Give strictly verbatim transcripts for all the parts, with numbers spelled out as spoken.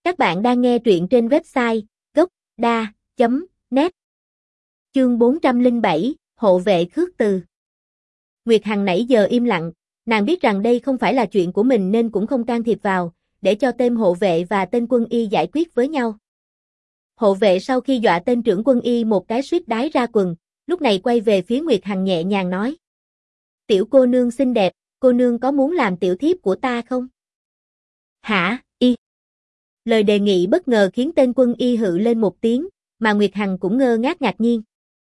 Các bạn đang nghe truyện trên website gốc đa chấm net. Chương bốn trăm lẻ bảy, Hộ vệ khước từ. Nguyệt Hằng nãy giờ im lặng, nàng biết rằng đây không phải là chuyện của mình nên cũng không can thiệp vào, để cho tên hộ vệ và tên quân y giải quyết với nhau. Hộ vệ sau khi dọa tên trưởng quân y một cái suýt đái ra quần, lúc này quay về phía Nguyệt Hằng nhẹ nhàng nói: "Tiểu cô nương xinh đẹp, cô nương có muốn làm tiểu thiếp của ta không?" "Hả, y?" Lời đề nghị bất ngờ khiến tên quân y hự lên một tiếng, mà Nguyệt Hằng cũng ngơ ngác ngạc nhiên.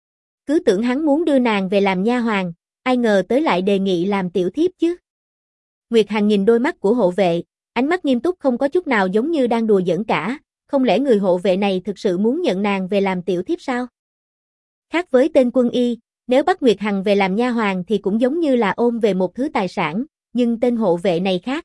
Cứ tưởng hắn muốn đưa nàng về làm nha hoàn, ai ngờ tới lại đề nghị làm tiểu thiếp chứ. Nguyệt Hằng nhìn đôi mắt của hộ vệ, ánh mắt nghiêm túc không có chút nào giống như đang đùa giỡn cả, không lẽ người hộ vệ này thực sự muốn nhận nàng về làm tiểu thiếp sao? Khác với tên quân y, nếu bắt Nguyệt Hằng về làm nha hoàn thì cũng giống như là ôm về một thứ tài sản, nhưng tên hộ vệ này khác.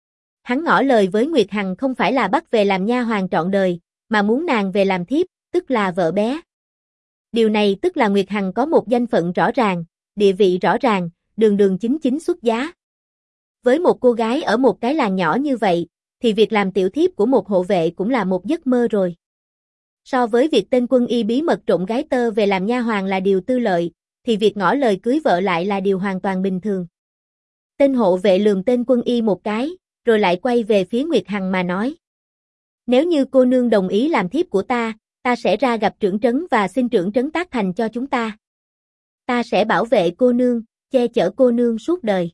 Hắn ngỏ lời với Nguyệt Hằng không phải là bắt về làm nha hoàn trọn đời, mà muốn nàng về làm thiếp, tức là vợ bé. Điều này tức là Nguyệt Hằng có một danh phận rõ ràng, địa vị rõ ràng, đường đường chính chính xuất giá. Với một cô gái ở một cái làng nhỏ như vậy, thì việc làm tiểu thiếp của một hộ vệ cũng là một giấc mơ rồi. So với việc tên quân y bí mật trộn gái tơ về làm nha hoàn là điều tư lợi, thì việc ngỏ lời cưới vợ lại là điều hoàn toàn bình thường. Tên hộ vệ lườm tên quân y một cái, rồi lại quay về phía Nguyệt Hằng mà nói: "Nếu như cô nương đồng ý làm thiếp của ta, ta sẽ ra gặp trưởng trấn và xin trưởng trấn tác thành cho chúng ta. Ta sẽ bảo vệ cô nương, che chở cô nương suốt đời.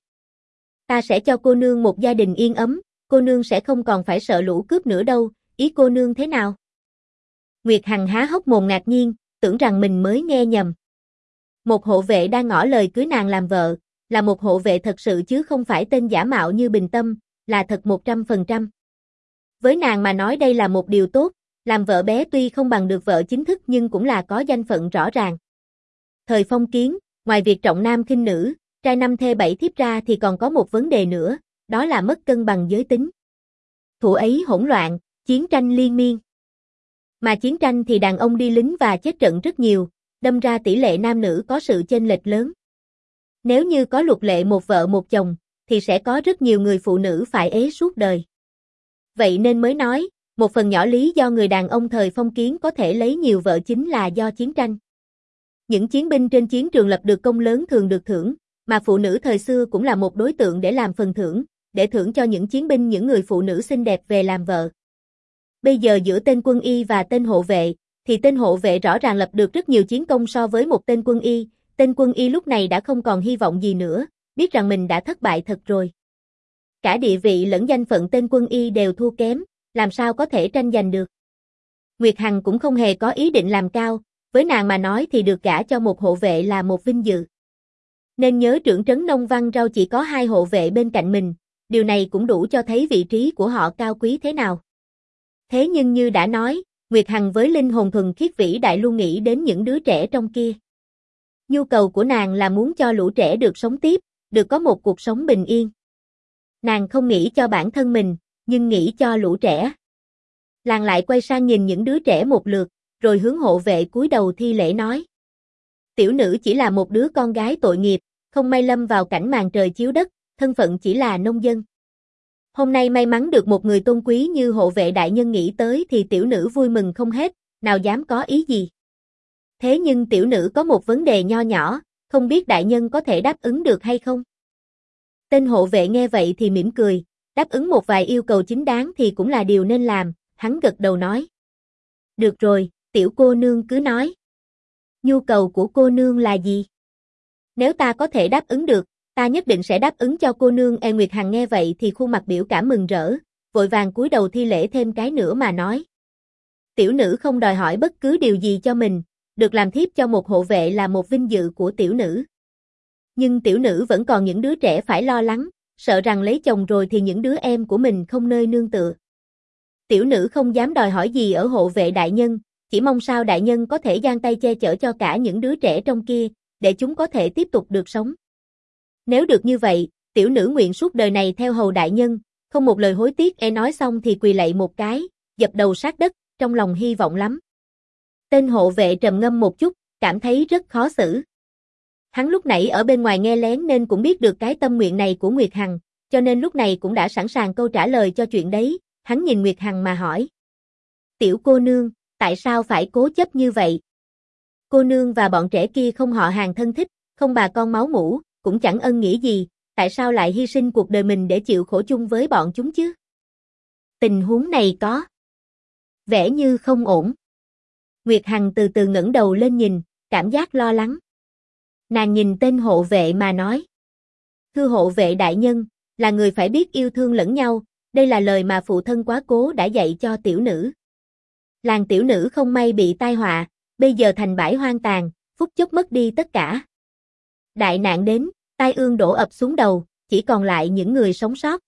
Ta sẽ cho cô nương một gia đình yên ấm, cô nương sẽ không còn phải sợ lũ cướp nữa đâu, ý cô nương thế nào?" Nguyệt Hằng há hốc mồm ngạc nhiên, tưởng rằng mình mới nghe nhầm. Một hộ vệ đang ngỏ lời cưới nàng làm vợ, là một hộ vệ thật sự chứ không phải tên giả mạo như Bình Tâm, là thật một trăm phần trăm. Với nàng mà nói đây là một điều tốt, làm vợ bé tuy không bằng được vợ chính thức nhưng cũng là có danh phận rõ ràng. Thời phong kiến, ngoài việc trọng nam khinh nữ, trai năm thê bảy thiếp ra thì còn có một vấn đề nữa, đó là mất cân bằng giới tính. Thuở ấy hỗn loạn, chiến tranh liên miên. Mà chiến tranh thì đàn ông đi lính và chết trận rất nhiều, đâm ra tỷ lệ nam nữ có sự chênh lệch lớn. Nếu như có luật lệ một vợ một chồng, thì sẽ có rất nhiều người phụ nữ phải ế suốt đời. Vậy nên mới nói, một phần nhỏ lý do người đàn ông thời phong kiến có thể lấy nhiều vợ chính là do chiến tranh. Những chiến binh trên chiến trường lập được công lớn thường được thưởng, mà phụ nữ thời xưa cũng là một đối tượng để làm phần thưởng, để thưởng cho những chiến binh những người phụ nữ xinh đẹp về làm vợ. Bây giờ giữa tên quân y và tên hộ vệ, thì tên hộ vệ rõ ràng lập được rất nhiều chiến công so với một tên quân y, tên quân y lúc này đã không còn hy vọng gì nữa, biết rằng mình đã thất bại thật rồi. Cả địa vị lẫn danh phận tên quân y đều thua kém, làm sao có thể tranh giành được. Nguyệt Hằng cũng không hề có ý định làm cao, với nàng mà nói thì được gả cho một hộ vệ là một vinh dự. Nên nhớ trưởng trấn Nông Văn Rau chỉ có hai hộ vệ bên cạnh mình, điều này cũng đủ cho thấy vị trí của họ cao quý thế nào. Thế nhưng như đã nói, Nguyệt Hằng với linh hồn thuần khiết vĩ đại luôn nghĩ đến những đứa trẻ trong kia. Nhu cầu của nàng là muốn cho lũ trẻ được sống tiếp, được có một cuộc sống bình yên. Nàng không nghĩ cho bản thân mình, nhưng nghĩ cho lũ trẻ. Nàng lại quay sang nhìn những đứa trẻ một lượt, rồi hướng hộ vệ cúi đầu thi lễ nói: "Tiểu nữ chỉ là một đứa con gái tội nghiệp, không may lâm vào cảnh màn trời chiếu đất, thân phận chỉ là nông dân. Hôm nay may mắn được một người tôn quý như hộ vệ đại nhân nghĩ tới thì tiểu nữ vui mừng không hết, nào dám có ý gì. Thế nhưng tiểu nữ có một vấn đề nho nhỏ, không biết đại nhân có thể đáp ứng được hay không?" Tên hộ vệ nghe vậy thì mỉm cười, đáp ứng một vài yêu cầu chính đáng thì cũng là điều nên làm, hắn gật đầu nói: "Được rồi, tiểu cô nương cứ nói. Nhu cầu của cô nương là gì? Nếu ta có thể đáp ứng được, ta nhất định sẽ đáp ứng cho cô nương." E Nguyệt Hằng nghe vậy thì khuôn mặt biểu cảm mừng rỡ, vội vàng cúi đầu thi lễ thêm cái nữa mà nói: "Tiểu nữ không đòi hỏi bất cứ điều gì cho mình, được làm thiếp cho một hộ vệ là một vinh dự của tiểu nữ. Nhưng tiểu nữ vẫn còn những đứa trẻ phải lo lắng, sợ rằng lấy chồng rồi thì những đứa em của mình không nơi nương tựa. Tiểu nữ không dám đòi hỏi gì ở hộ vệ đại nhân, chỉ mong sao đại nhân có thể giang tay che chở cho cả những đứa trẻ trong kia, để chúng có thể tiếp tục được sống. Nếu được như vậy, tiểu nữ nguyện suốt đời này theo hầu đại nhân." Không một lời hối tiếc, e nói xong thì quỳ lạy một cái, dập đầu sát đất, trong lòng hy vọng lắm. Tên hộ vệ trầm ngâm một chút, cảm thấy rất khó xử. Hắn lúc nãy ở bên ngoài nghe lén nên cũng biết được cái tâm nguyện này của Nguyệt Hằng, cho nên lúc này cũng đã sẵn sàng câu trả lời cho chuyện đấy. Hắn nhìn Nguyệt Hằng mà hỏi: Tiểu cô nương, tại sao phải cố chấp như vậy? Cô nương và bọn trẻ kia không họ hàng thân thích, không bà con máu mủ, cũng chẳng ân nghĩa gì, tại sao lại hy sinh cuộc đời mình để chịu khổ chung với bọn chúng chứ? Tình huống này có vẻ như không ổn. Nguyệt Hằng từ từ ngẩng đầu lên nhìn, cảm giác lo lắng. Nàng nhìn tên hộ vệ mà nói. Thưa hộ vệ đại nhân, là người phải biết yêu thương lẫn nhau, đây là lời mà phụ thân quá cố đã dạy cho tiểu nữ. Làng tiểu nữ không may bị tai họa, bây giờ thành bãi hoang tàn, phút chốc mất đi tất cả. Đại nạn đến, tai ương đổ ập xuống đầu, chỉ còn lại những người sống sót.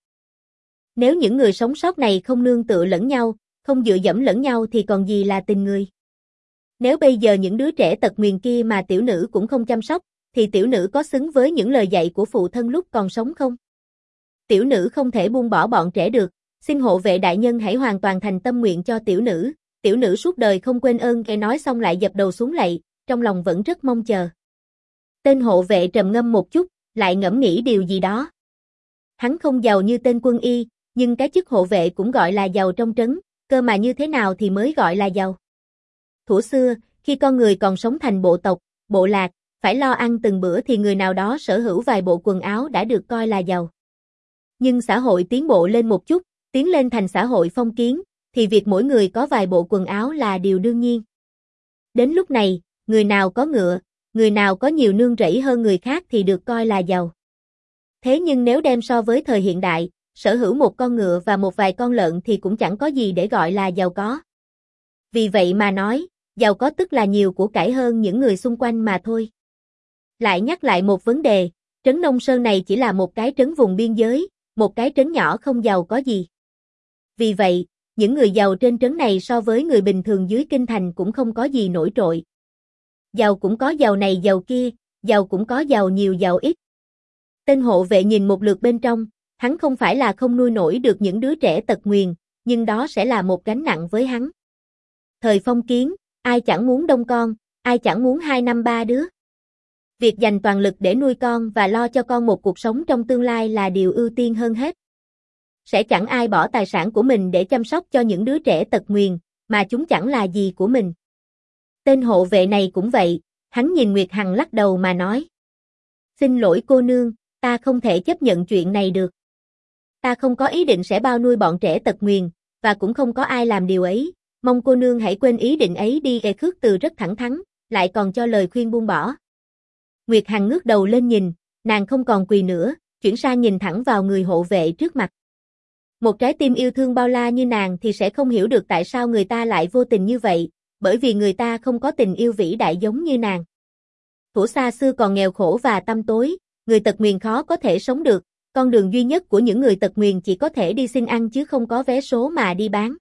Nếu những người sống sót này không nương tựa lẫn nhau, không dựa dẫm lẫn nhau thì còn gì là tình người. Nếu bây giờ những đứa trẻ tật nguyền kia mà tiểu nữ cũng không chăm sóc, thì tiểu nữ có xứng với những lời dạy của phụ thân lúc còn sống không? Tiểu nữ không thể buông bỏ bọn trẻ được, xin hộ vệ đại nhân hãy hoàn toàn thành tâm nguyện cho tiểu nữ, tiểu nữ suốt đời không quên ơn. Nghe nói xong lại dập đầu xuống lạy, trong lòng vẫn rất mong chờ. Tên hộ vệ trầm ngâm một chút, lại ngẫm nghĩ điều gì đó. Hắn không giàu như tên quân y, nhưng cái chức hộ vệ cũng gọi là giàu trong trấn, cơ mà như thế nào thì mới gọi là giàu. Thuở xưa, khi con người còn sống thành bộ tộc, bộ lạc, phải lo ăn từng bữa thì người nào đó sở hữu vài bộ quần áo đã được coi là giàu. Nhưng xã hội tiến bộ lên một chút, tiến lên thành xã hội phong kiến, thì việc mỗi người có vài bộ quần áo là điều đương nhiên. Đến lúc này, người nào có ngựa, người nào có nhiều nương rẫy hơn người khác thì được coi là giàu. Thế nhưng nếu đem so với thời hiện đại, sở hữu một con ngựa và một vài con lợn thì cũng chẳng có gì để gọi là giàu có. Vì vậy mà nói, giàu có tức là nhiều của cải hơn những người xung quanh mà thôi. Lại nhắc lại một vấn đề, trấn Nông Sơn này chỉ là một cái trấn vùng biên giới, một cái trấn nhỏ không giàu có gì. Vì vậy, những người giàu trên trấn này so với người bình thường dưới kinh thành cũng không có gì nổi trội. Giàu cũng có giàu này giàu kia, giàu cũng có giàu nhiều giàu ít. Tên hộ vệ nhìn một lượt bên trong, hắn không phải là không nuôi nổi được những đứa trẻ tật nguyền, nhưng đó sẽ là một gánh nặng với hắn. Thời phong kiến, ai chẳng muốn đông con, ai chẳng muốn hai năm ba đứa. Việc dành toàn lực để nuôi con và lo cho con một cuộc sống trong tương lai là điều ưu tiên hơn hết. Sẽ chẳng ai bỏ tài sản của mình để chăm sóc cho những đứa trẻ tật nguyền, mà chúng chẳng là gì của mình. Tên hộ vệ này cũng vậy, hắn nhìn Nguyệt Hằng lắc đầu mà nói. Xin lỗi cô nương, ta không thể chấp nhận chuyện này được. Ta không có ý định sẽ bao nuôi bọn trẻ tật nguyền, và cũng không có ai làm điều ấy, mong cô nương hãy quên ý định ấy đi. Ê Khước Từ rất thẳng thắn, lại còn cho lời khuyên buông bỏ. Nguyệt Hằng ngước đầu lên nhìn, nàng không còn quỳ nữa, chuyển sang nhìn thẳng vào người hộ vệ trước mặt. Một trái tim yêu thương bao la như nàng thì sẽ không hiểu được tại sao người ta lại vô tình như vậy, bởi vì người ta không có tình yêu vĩ đại giống như nàng. Thuở xa xưa còn nghèo khổ và tăm tối, người tật nguyền khó có thể sống được, con đường duy nhất của những người tật nguyền chỉ có thể đi xin ăn chứ không có vé số mà đi bán.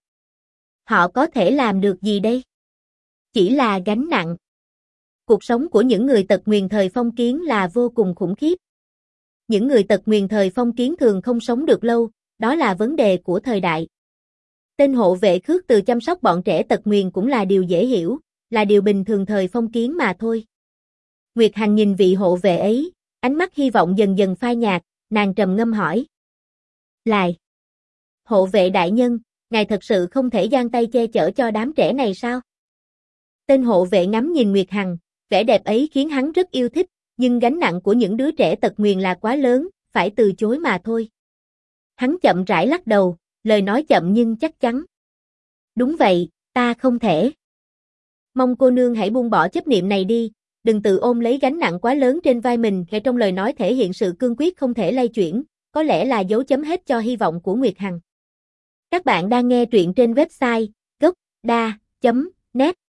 Họ có thể làm được gì đây? Chỉ là gánh nặng. Cuộc sống của những người tật nguyền thời phong kiến là vô cùng khủng khiếp. Những người tật nguyền thời phong kiến thường không sống được lâu, đó là vấn đề của thời đại. Tên hộ vệ Khước Từ chăm sóc bọn trẻ tật nguyền cũng là điều dễ hiểu, là điều bình thường thời phong kiến mà thôi. Nguyệt Hằng nhìn vị hộ vệ ấy, ánh mắt hy vọng dần dần phai nhạt, nàng trầm ngâm hỏi. Lại. Hộ vệ đại nhân, ngài thật sự không thể giang tay che chở cho đám trẻ này sao? Tên hộ vệ ngắm nhìn Nguyệt Hằng, vẻ đẹp ấy khiến hắn rất yêu thích, nhưng gánh nặng của những đứa trẻ tật nguyền là quá lớn, phải từ chối mà thôi. Hắn chậm rãi lắc đầu, lời nói chậm nhưng chắc chắn. Đúng vậy, ta không thể. Mong cô nương hãy buông bỏ chấp niệm này đi, đừng tự ôm lấy gánh nặng quá lớn trên vai mình. Ngay trong lời nói thể hiện sự cương quyết không thể lay chuyển, có lẽ là dấu chấm hết cho hy vọng của Nguyệt Hằng. Các bạn đang nghe truyện trên website gốc đa chấm net